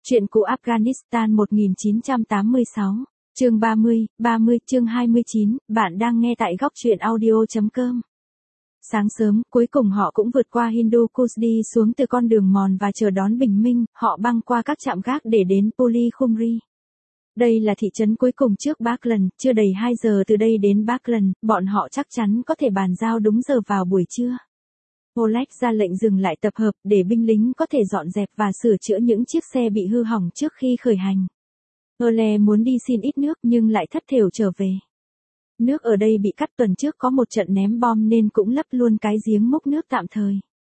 Chuyện cũ Afghanistan 1986, chương 30, chương 29, bạn đang nghe tại góc truyện audio.com. Sáng sớm, cuối cùng họ cũng vượt qua Hindu Kush đi xuống từ con đường mòn và chờ đón bình minh, họ băng qua các trạm gác để đến Puli Khumri. Đây là thị trấn cuối cùng trước Baghlan, chưa đầy 2 giờ từ đây đến Baghlan, bọn họ chắc chắn có thể bàn giao đúng giờ vào buổi trưa. Oleg ra lệnh dừng lại tập hợp để binh lính có thể dọn dẹp và sửa chữa những chiếc xe bị hư hỏng trước khi khởi hành. Ole muốn đi xin ít nước nhưng lại thất thểu trở về. Nước ở đây bị cắt tuần trước có một trận ném bom nên cũng lấp luôn cái giếng múc nước tạm thời.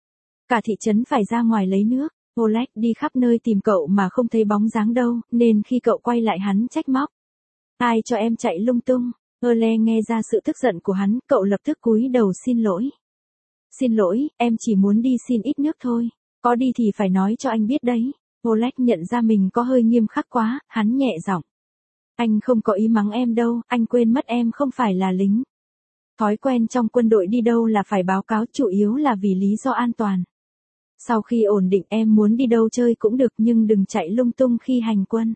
Cả thị trấn phải ra ngoài lấy nước. Oleg đi khắp nơi tìm cậu mà không thấy bóng dáng đâu, nên khi cậu quay lại hắn trách móc. Ai cho em chạy lung tung? Ole nghe ra sự tức giận của hắn, cậu lập tức cúi đầu xin lỗi. Xin lỗi, em chỉ muốn đi xin ít nước thôi. Có đi thì phải nói cho anh biết đấy. Oleg nhận ra mình có hơi nghiêm khắc quá, hắn nhẹ giọng. Anh không có ý mắng em đâu, anh quên mất em không phải là lính. Thói quen trong quân đội đi đâu là phải báo cáo, chủ yếu là vì lý do an toàn. Sau khi ổn định em muốn đi đâu chơi cũng được nhưng đừng chạy lung tung khi hành quân.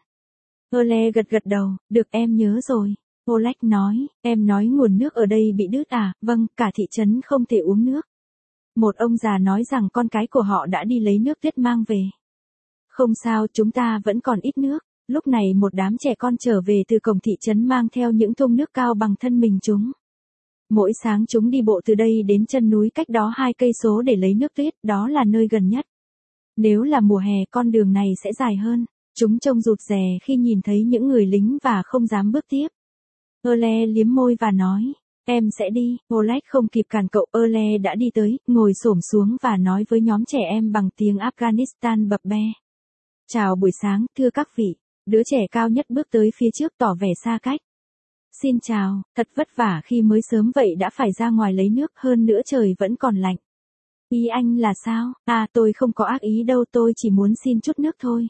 Ole gật đầu, được em nhớ rồi. Oleg nói, em nói nguồn nước ở đây bị đứt à, vâng, cả thị trấn không thể uống nước. Một ông già nói rằng con cái của họ đã đi lấy nước tuyết mang về. Không sao, chúng ta vẫn còn ít nước. Lúc này một đám trẻ con trở về từ cổng thị trấn mang theo những thùng nước cao bằng thân mình chúng. Mỗi sáng chúng đi bộ từ đây đến chân núi cách đó 2 cây số để lấy nước tuyết, đó là nơi gần nhất. Nếu là mùa hè con đường này sẽ dài hơn. Chúng trông rụt rè khi nhìn thấy những người lính và không dám bước tiếp. Ole liếm môi và nói, em sẽ đi. Oleg không kịp cản cậu, Ole đã đi tới, ngồi xổm xuống và nói với nhóm trẻ em bằng tiếng Afghanistan bập bẹ. Chào buổi sáng, thưa các vị. Đứa trẻ cao nhất bước tới phía trước tỏ vẻ xa cách. Xin chào, thật vất vả khi mới sớm vậy đã phải ra ngoài lấy nước, hơn nữa trời vẫn còn lạnh. Ý anh là sao? À, tôi không có ác ý đâu, tôi chỉ muốn xin chút nước thôi.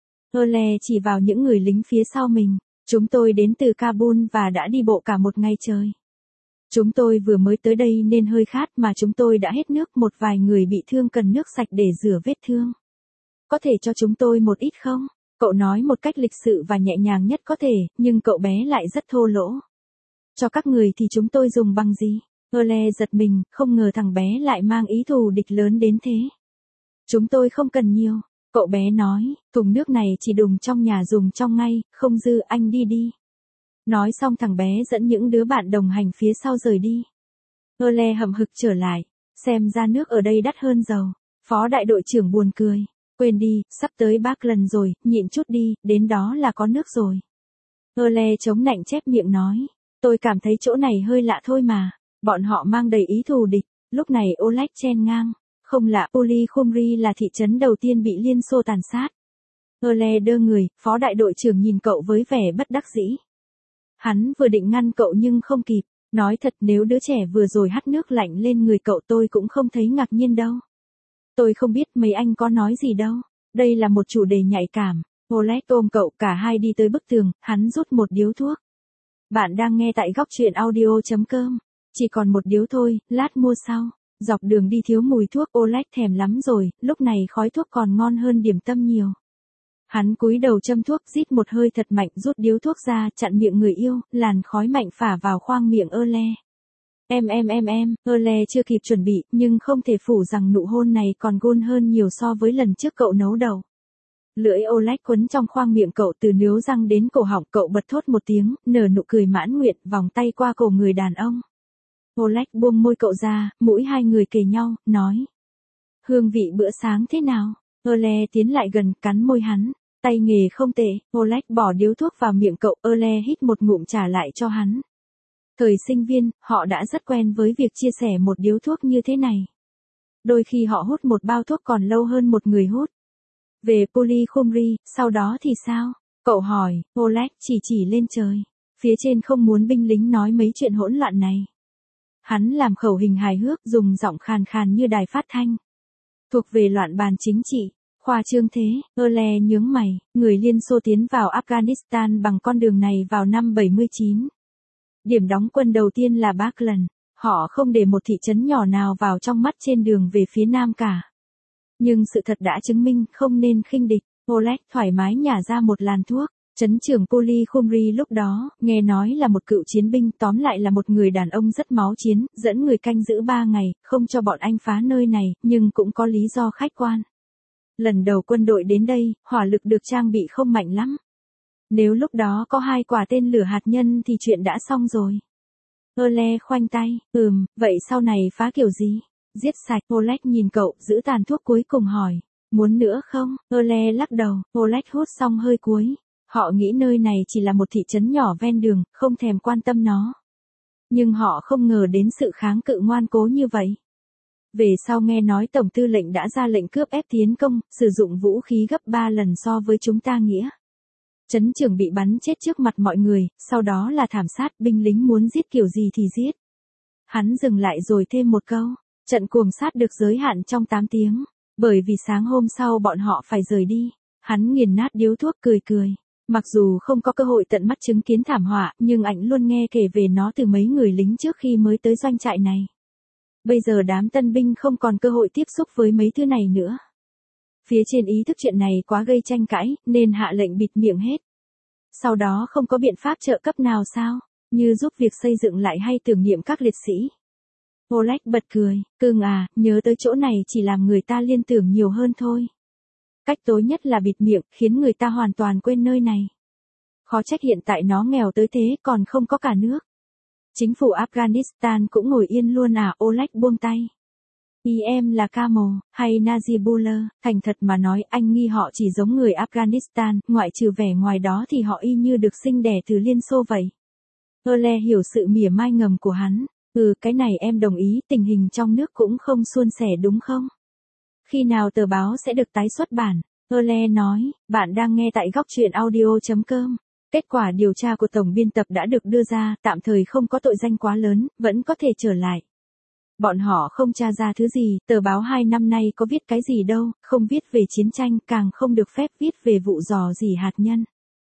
Ole chỉ vào những người lính phía sau mình. Chúng tôi đến từ Kabul và đã đi bộ cả một ngày trời. Chúng tôi vừa mới tới đây nên hơi khát mà chúng tôi đã hết nước, một vài người bị thương cần nước sạch để rửa vết thương. Có thể cho chúng tôi một ít không? Cậu nói một cách lịch sự và nhẹ nhàng nhất có thể, nhưng cậu bé lại rất thô lỗ. Cho các người thì chúng tôi dùng bằng gì? Ole giật mình, không ngờ thằng bé lại mang ý thù địch lớn đến thế. Chúng tôi không cần nhiều. Cậu bé nói, thùng nước này chỉ đùng trong nhà dùng trong ngay, không dư, anh đi đi. Nói xong thằng bé dẫn những đứa bạn đồng hành phía sau rời đi. Ole hậm hực trở lại, xem ra nước ở đây đắt hơn dầu. Phó đại đội trưởng buồn cười. Quên đi, sắp tới Baghlan rồi, nhịn chút đi, đến đó là có nước rồi. Ole chống nạnh chép miệng nói, tôi cảm thấy chỗ này hơi lạ thôi mà. Bọn họ mang đầy ý thù địch. Lúc này Oleg chen ngang. Không lạ, Puli Khumri là thị trấn đầu tiên bị Liên Xô tàn sát. Ole đơ người, phó đại đội trưởng nhìn cậu với vẻ bất đắc dĩ. Hắn vừa định ngăn cậu nhưng không kịp. Nói thật, nếu đứa trẻ vừa rồi hắt nước lạnh lên người cậu tôi cũng không thấy ngạc nhiên đâu. Tôi không biết mấy anh có nói gì đâu. Đây là một chủ đề nhạy cảm. Oleg ôm cậu, cả hai đi tới bức tường, hắn rút một điếu thuốc. Bạn đang nghe tại góc truyện audio.com. Chỉ còn một điếu thôi, lát mua sau. Dọc đường đi thiếu mùi thuốc, Oleg thèm lắm rồi, lúc này khói thuốc còn ngon hơn điểm tâm nhiều. Hắn cúi đầu châm thuốc, rít một hơi thật mạnh, rút điếu thuốc ra, chặn miệng người yêu, làn khói mạnh phả vào khoang miệng Ole. Em, Ole chưa kịp chuẩn bị, nhưng không thể phủ rằng nụ hôn này còn gôn hơn nhiều so với lần trước cậu nấu đầu. Lưỡi Oleg quấn trong khoang miệng cậu từ níu răng đến cổ họng, cậu bật thốt một tiếng, nở nụ cười mãn nguyện, vòng tay qua cổ người đàn ông. Oleg buông môi cậu ra, mũi hai người kề nhau, nói. Hương vị bữa sáng thế nào? Ole tiến lại gần, cắn môi hắn. Tay nghề không tệ. Oleg bỏ điếu thuốc vào miệng cậu, Ole hít một ngụm trả lại cho hắn. Thời sinh viên, họ đã rất quen với việc chia sẻ một điếu thuốc như thế này. Đôi khi họ hút một bao thuốc còn lâu hơn một người hút. Về Puli Khumri, sau đó thì sao? Cậu hỏi. Oleg chỉ lên trời. Phía trên không muốn binh lính nói mấy chuyện hỗn loạn này. Hắn làm khẩu hình hài hước, dùng giọng khàn khàn như đài phát thanh. Thuộc về loạn bàn chính trị, khoa trương thế. Ole nhướng mày, người Liên Xô tiến vào Afghanistan bằng con đường này vào năm 79. Điểm đóng quân đầu tiên là Baghlan. Họ không để một thị trấn nhỏ nào vào trong mắt trên đường về phía nam cả. Nhưng sự thật đã chứng minh không nên khinh địch. Oleg thoải mái nhả ra một làn thuốc. Trấn trưởng Poli Khumri lúc đó, nghe nói là một cựu chiến binh, tóm lại là một người đàn ông rất máu chiến, dẫn người canh giữ 3 ngày, không cho bọn anh phá nơi này, nhưng cũng có lý do khách quan. Lần đầu quân đội đến đây, hỏa lực được trang bị không mạnh lắm. Nếu lúc đó có 2 quả tên lửa hạt nhân thì chuyện đã xong rồi. Ole khoanh tay, vậy sau này phá kiểu gì? Giết sạch. Oleg nhìn cậu, giữ tàn thuốc cuối cùng hỏi. Muốn nữa không? Ole lắc đầu. Oleg hút xong hơi cuối. Họ nghĩ nơi này chỉ là một thị trấn nhỏ ven đường, không thèm quan tâm nó. Nhưng họ không ngờ đến sự kháng cự ngoan cố như vậy. Về sau nghe nói Tổng tư lệnh đã ra lệnh cướp ép tiến công, sử dụng vũ khí gấp 3 lần so với chúng ta nghĩa. Trấn trưởng bị bắn chết trước mặt mọi người, sau đó là thảm sát, binh lính muốn giết kiểu gì thì giết. Hắn dừng lại rồi thêm một câu, trận cuồng sát được giới hạn trong 8 tiếng, bởi vì sáng hôm sau bọn họ phải rời đi. Hắn nghiền nát điếu thuốc cười cười. Mặc dù không có cơ hội tận mắt chứng kiến thảm họa, nhưng anh luôn nghe kể về nó từ mấy người lính trước khi mới tới doanh trại này. Bây giờ đám tân binh không còn cơ hội tiếp xúc với mấy thứ này nữa. Phía trên ý thức chuyện này quá gây tranh cãi, nên hạ lệnh bịt miệng hết. Sau đó không có biện pháp trợ cấp nào sao, như giúp việc xây dựng lại hay tưởng niệm các liệt sĩ. Oleg bật cười, cưng à, nhớ tới chỗ này chỉ làm người ta liên tưởng nhiều hơn thôi. Cách tối nhất là bịt miệng, khiến người ta hoàn toàn quên nơi này. Khó trách hiện tại nó nghèo tới thế còn không có cả nước. Chính phủ Afghanistan cũng ngồi yên luôn à? Oleg buông tay. Ý em là Camel, hay Najibullah, thành thật mà nói anh nghi họ chỉ giống người Afghanistan, ngoại trừ vẻ ngoài đó thì họ y như được sinh đẻ từ Liên Xô vậy. Ole hiểu sự mỉa mai ngầm của hắn. Cái này em đồng ý, tình hình trong nước cũng không suôn sẻ đúng không? Khi nào tờ báo sẽ được tái xuất bản? Ole nói, bạn đang nghe tại góc truyện audio.com. Kết quả điều tra của tổng biên tập đã được đưa ra, tạm thời không có tội danh quá lớn, vẫn có thể trở lại. Bọn họ không tra ra thứ gì, tờ báo 2 năm nay có viết cái gì đâu, không viết về chiến tranh, càng không được phép viết về vụ dò dỉ hạt nhân.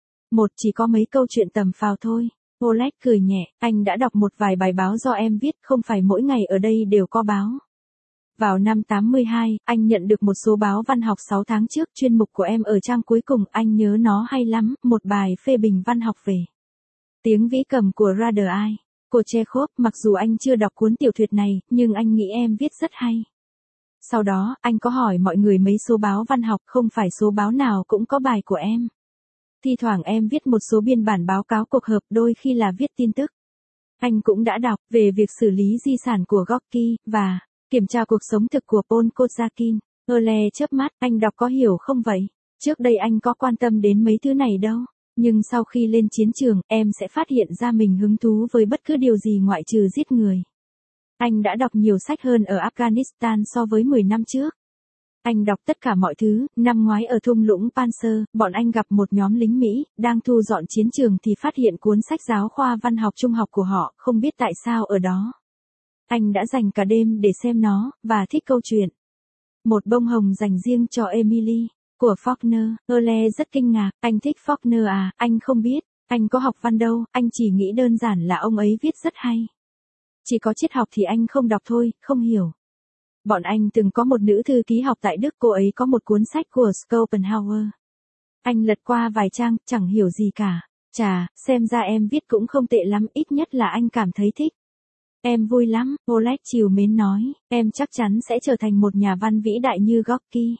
Chỉ có mấy câu chuyện tầm phào thôi. Oleg cười nhẹ, anh đã đọc một vài bài báo do em viết, không phải mỗi ngày ở đây đều có báo. Vào năm 82, anh nhận được một số báo văn học 6 tháng trước, chuyên mục của em ở trang cuối cùng, anh nhớ nó hay lắm, một bài phê bình văn học về Tiếng vĩ cầm của Rather Eye, của Chekhov. Mặc dù anh chưa đọc cuốn tiểu thuyết này, nhưng anh nghĩ em viết rất hay. Sau đó, anh có hỏi mọi người mấy số báo văn học, không phải số báo nào cũng có bài của em. Thi thoảng em viết một số biên bản báo cáo cuộc họp, đôi khi là viết tin tức. Anh cũng đã đọc về việc xử lý di sản của Gorky, và kiểm tra cuộc sống thực của Paul Kozakin. Ole chớp mắt, anh đọc có hiểu không vậy? Trước đây anh có quan tâm đến mấy thứ này đâu. Nhưng sau khi lên chiến trường, em sẽ phát hiện ra mình hứng thú với bất cứ điều gì ngoại trừ giết người. Anh đã đọc nhiều sách hơn ở Afghanistan so với 10 năm trước. Anh đọc tất cả mọi thứ. Năm ngoái ở thung lũng Panzer, bọn anh gặp một nhóm lính Mỹ, đang thu dọn chiến trường thì phát hiện cuốn sách giáo khoa văn học trung học của họ, không biết tại sao ở đó. Anh đã dành cả đêm để xem nó, và thích câu chuyện. Một bông hồng dành riêng cho Emily, của Faulkner. Ole rất kinh ngạc, anh thích Faulkner à? Anh không biết, anh có học văn đâu, anh chỉ nghĩ đơn giản là ông ấy viết rất hay. Chỉ có triết học thì anh không đọc thôi, không hiểu. Bọn anh từng có một nữ thư ký học tại Đức, cô ấy có một cuốn sách của Schopenhauer. Anh lật qua vài trang, chẳng hiểu gì cả. Chà, xem ra em viết cũng không tệ lắm, ít nhất là anh cảm thấy thích. Em vui lắm, Oleg trìu mến nói, em chắc chắn sẽ trở thành một nhà văn vĩ đại như Gorky.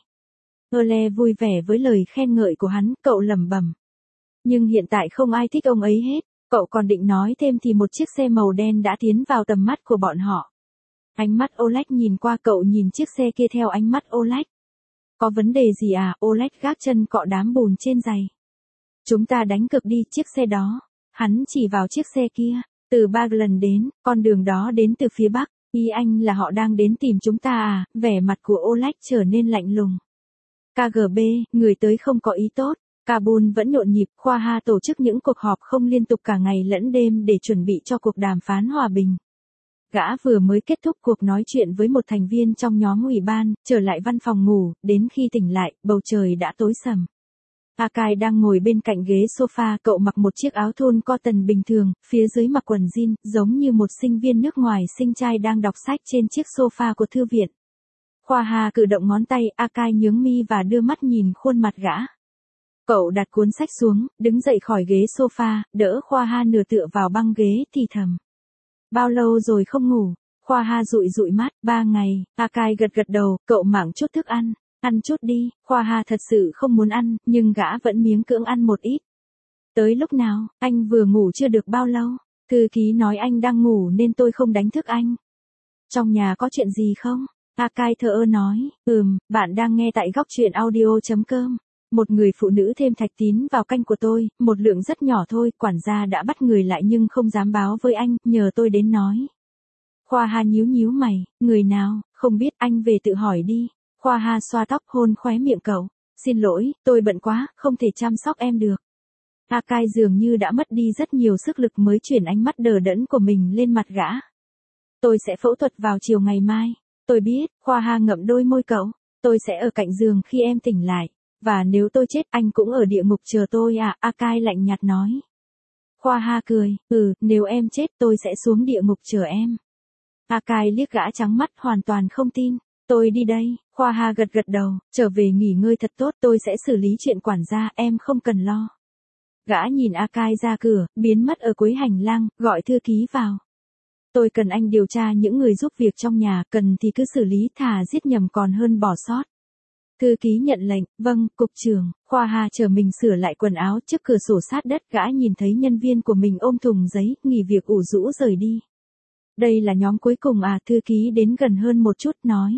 Ole vui vẻ với lời khen ngợi của hắn, cậu lẩm bẩm. Nhưng hiện tại không ai thích ông ấy hết, cậu còn định nói thêm thì một chiếc xe màu đen đã tiến vào tầm mắt của bọn họ. Ánh mắt Oleg nhìn qua, cậu nhìn chiếc xe kia theo ánh mắt Oleg. Có vấn đề gì à? Oleg gác chân cọ đám bùn trên giày. Chúng ta đánh cược đi, chiếc xe đó. Hắn chỉ vào chiếc xe kia. Từ Baglan đến, con đường đó đến từ phía bắc. Ý anh là họ đang đến tìm chúng ta à? Vẻ mặt của Oleg trở nên lạnh lùng. KGB, người tới không có ý tốt. Kabul vẫn nhộn nhịp, Khoa Ha tổ chức những cuộc họp không liên tục cả ngày lẫn đêm để chuẩn bị cho cuộc đàm phán hòa bình. Gã vừa mới kết thúc cuộc nói chuyện với một thành viên trong nhóm ủy ban, trở lại văn phòng ngủ, đến khi tỉnh lại, bầu trời đã tối sầm. Akai đang ngồi bên cạnh ghế sofa, cậu mặc một chiếc áo thun cotton bình thường, phía dưới mặc quần jean, giống như một sinh viên nước ngoài sinh trai đang đọc sách trên chiếc sofa của thư viện. Khoa Hà cử động ngón tay, Akai nhướng mi và đưa mắt nhìn khuôn mặt gã. Cậu đặt cuốn sách xuống, đứng dậy khỏi ghế sofa, đỡ Khoa Ha nửa tựa vào băng ghế thì thầm. Bao lâu rồi không ngủ? Khoa Ha dụi dụi mắt, 3 ngày, Akai gật gật đầu, cậu mảng chút thức ăn. Ăn chút đi, Khoa Ha thật sự không muốn ăn, nhưng gã vẫn miếng cưỡng ăn một ít. Tới lúc nào, anh vừa ngủ chưa được bao lâu, thư ký nói anh đang ngủ nên tôi không đánh thức anh. Trong nhà có chuyện gì không? Akai thờ ơ nói, bạn đang nghe tại góc truyện audio.com. Một người phụ nữ thêm thạch tín vào canh của tôi, một lượng rất nhỏ thôi, quản gia đã bắt người lại nhưng không dám báo với anh, nhờ tôi đến nói. Khoa Ha nhíu nhíu mày, người nào, không biết, anh về tự hỏi đi. Khoa Ha xoa tóc hôn khóe miệng cậu, xin lỗi, tôi bận quá, không thể chăm sóc em được. Akai dường như đã mất đi rất nhiều sức lực mới chuyển ánh mắt đờ đẫn của mình lên mặt gã. Tôi sẽ phẫu thuật vào chiều ngày mai. Tôi biết, Khoa Ha ngậm đôi môi cậu. Tôi sẽ ở cạnh giường khi em tỉnh lại. Và nếu tôi chết anh cũng ở địa ngục chờ tôi à, Akai lạnh nhạt nói. Khoa Ha cười, nếu em chết tôi sẽ xuống địa ngục chờ em. Akai liếc gã trắng mắt hoàn toàn không tin. Tôi đi đây, Khoa Ha gật gật đầu, trở về nghỉ ngơi thật tốt, tôi sẽ xử lý chuyện quản gia, em không cần lo. Gã nhìn Akai ra cửa, biến mất ở cuối hành lang, gọi thư ký vào. Tôi cần anh điều tra những người giúp việc trong nhà, cần thì cứ xử lý, thà giết nhầm còn hơn bỏ sót. Thư ký nhận lệnh, vâng, cục trưởng. Khoa Ha chờ mình sửa lại quần áo trước cửa sổ sát đất, gã nhìn thấy nhân viên của mình ôm thùng giấy, nghỉ việc ủ rũ rời đi. Đây là nhóm cuối cùng à, thư ký đến gần hơn một chút, nói.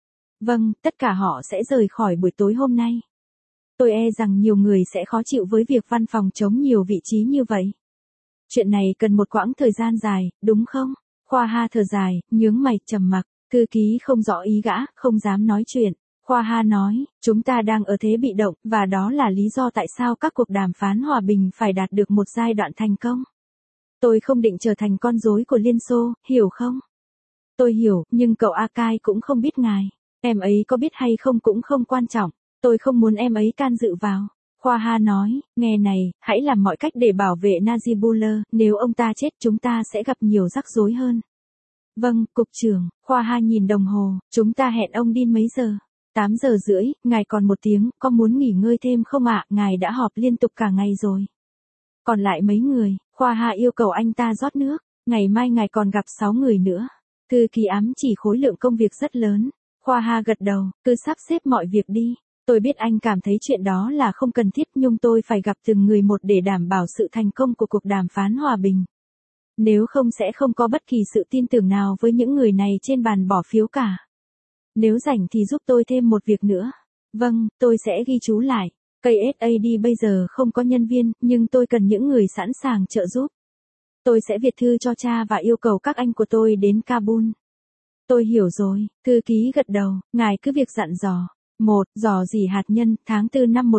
Vâng, tất cả họ sẽ rời khỏi buổi tối hôm nay. Tôi e rằng nhiều người sẽ khó chịu với việc văn phòng trống nhiều vị trí như vậy. Chuyện này cần một quãng thời gian dài, đúng không? Khoa Ha thở dài, nhướng mày, trầm mặc, thư ký không rõ ý gã, không dám nói chuyện. Khoa Ha nói, chúng ta đang ở thế bị động, và đó là lý do tại sao các cuộc đàm phán hòa bình phải đạt được một giai đoạn thành công. Tôi không định trở thành con rối của Liên Xô, hiểu không? Tôi hiểu, nhưng cậu Akai cũng không biết ngài. Em ấy có biết hay không cũng không quan trọng. Tôi không muốn em ấy can dự vào. Khoa Ha nói, nghe này, hãy làm mọi cách để bảo vệ Najibullah, nếu ông ta chết chúng ta sẽ gặp nhiều rắc rối hơn. Vâng, cục trưởng. Khoa Ha nhìn đồng hồ, chúng ta hẹn ông đi mấy giờ? 8 giờ rưỡi, ngài còn 1 tiếng, có muốn nghỉ ngơi thêm không ạ? Ngài đã họp liên tục cả ngày rồi. Còn lại mấy người? Khoa Ha yêu cầu anh ta rót nước. Ngày mai ngài còn gặp 6 người nữa. Thư ký ám chỉ khối lượng công việc rất lớn. Khoa Ha gật đầu, cứ sắp xếp mọi việc đi. Tôi biết anh cảm thấy chuyện đó là không cần thiết, nhưng tôi phải gặp từng người một để đảm bảo sự thành công của cuộc đàm phán hòa bình. Nếu không sẽ không có bất kỳ sự tin tưởng nào với những người này trên bàn bỏ phiếu cả. Nếu rảnh thì giúp tôi thêm một việc nữa. Vâng, tôi sẽ ghi chú lại. KSAD bây giờ không có nhân viên, nhưng tôi cần những người sẵn sàng trợ giúp. Tôi sẽ viết thư cho cha và yêu cầu các anh của tôi đến Kabul. Tôi hiểu rồi, thư ký gật đầu, ngài cứ việc dặn dò. 1. Rò rỉ hạt nhân, tháng 4 năm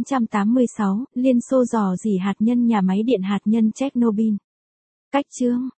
1986, Liên Xô rò rỉ hạt nhân nhà máy điện hạt nhân Chernobyl. Cách chương